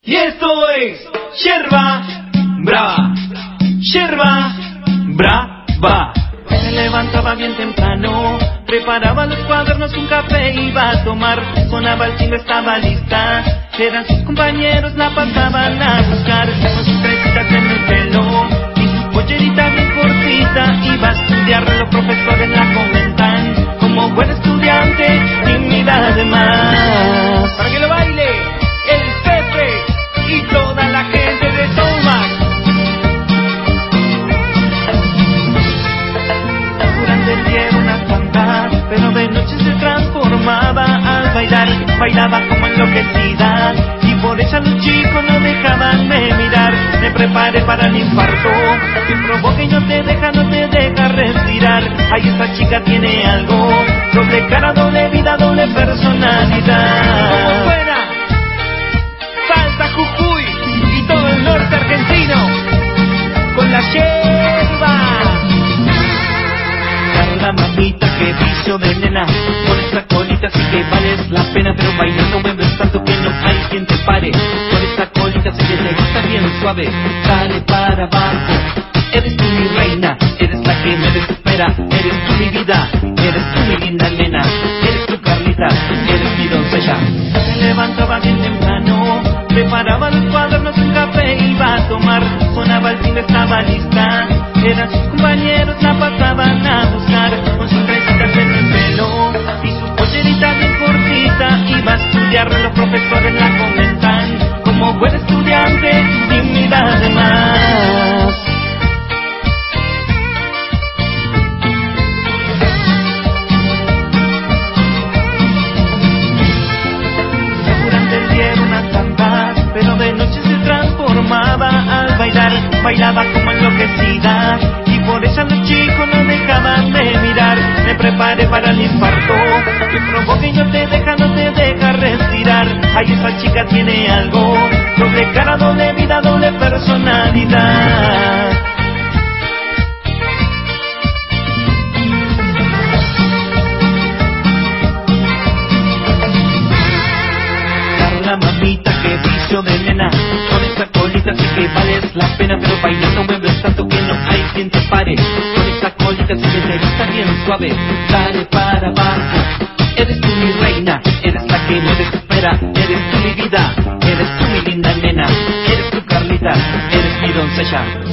Y esto es Yerba Brava, Yerba Brava. Se levantaba bien temprano, preparaba los cuadernos, un café iba a tomar. Sonaba el timbre, estaba lista, eran sus compañeros, la pasaban a buscar. Con sus trencitas en el pelo y su pollerita bien cortita, iba a estudiar. Los profesores la comentan como buen estudiante, tímida además. Para que lo baile el Pepe y toda la gente de Tomac. Durante el día era una santa, pero de noche se transformaba al bailar. Bailaba como enloquecida y por eso los chicos no dejaban de mirar. Me preparé para el infarto, te provoca y no te deja respirar. Ay, esta chica tiene algo, doble cara, doble vida, doble personalidad. Como suena Salta, Jujuy y todo el norte argentino con la yerba. La mamita, que vicio de nena, con esa colita sí que vales la pena, pero bailando mueves tanto que no hay quien te pare. Con esa colita sí que te gusta bien suave, dale para abajo. Eres tú mi reina, eres la que me desespera, eres tú mi vida, eres tú mi linda nena, eres tu Carlita, eres mi doncella. Se levantaba bien temprano, preparaba los cuadernos, un café iba a tomar. Sonaba el timbre, estaba lista, eran sus compañeros, la pasaban a buscar. Con sus trencitas en el pelo y su pollerita bien cortita, iba a estudiar. Los profesores la comentan como buen estudiante, tímida además. Durante el día era una santa, pero de noche se transformaba al bailar. Bailaba como enloquecida y por eso los chicos no dejaban de mirar. Me preparé para el infarto, te provoca y no te deja respirar. Ay, esa chica tiene algo, doble cara, doble vida, doble personalidad. La mamita, que vicio de nena, con esa colita sí que vales la pena, pero bailando mueves tanto que no hay quien te pare. Con esa colita sí que te gusta bien suave, dale para abajo. Eres tú mi reina, eres la que me desespera, eres tú mi vida, eres tú mi linda nena, eres tu Carlita, eres mi doncella.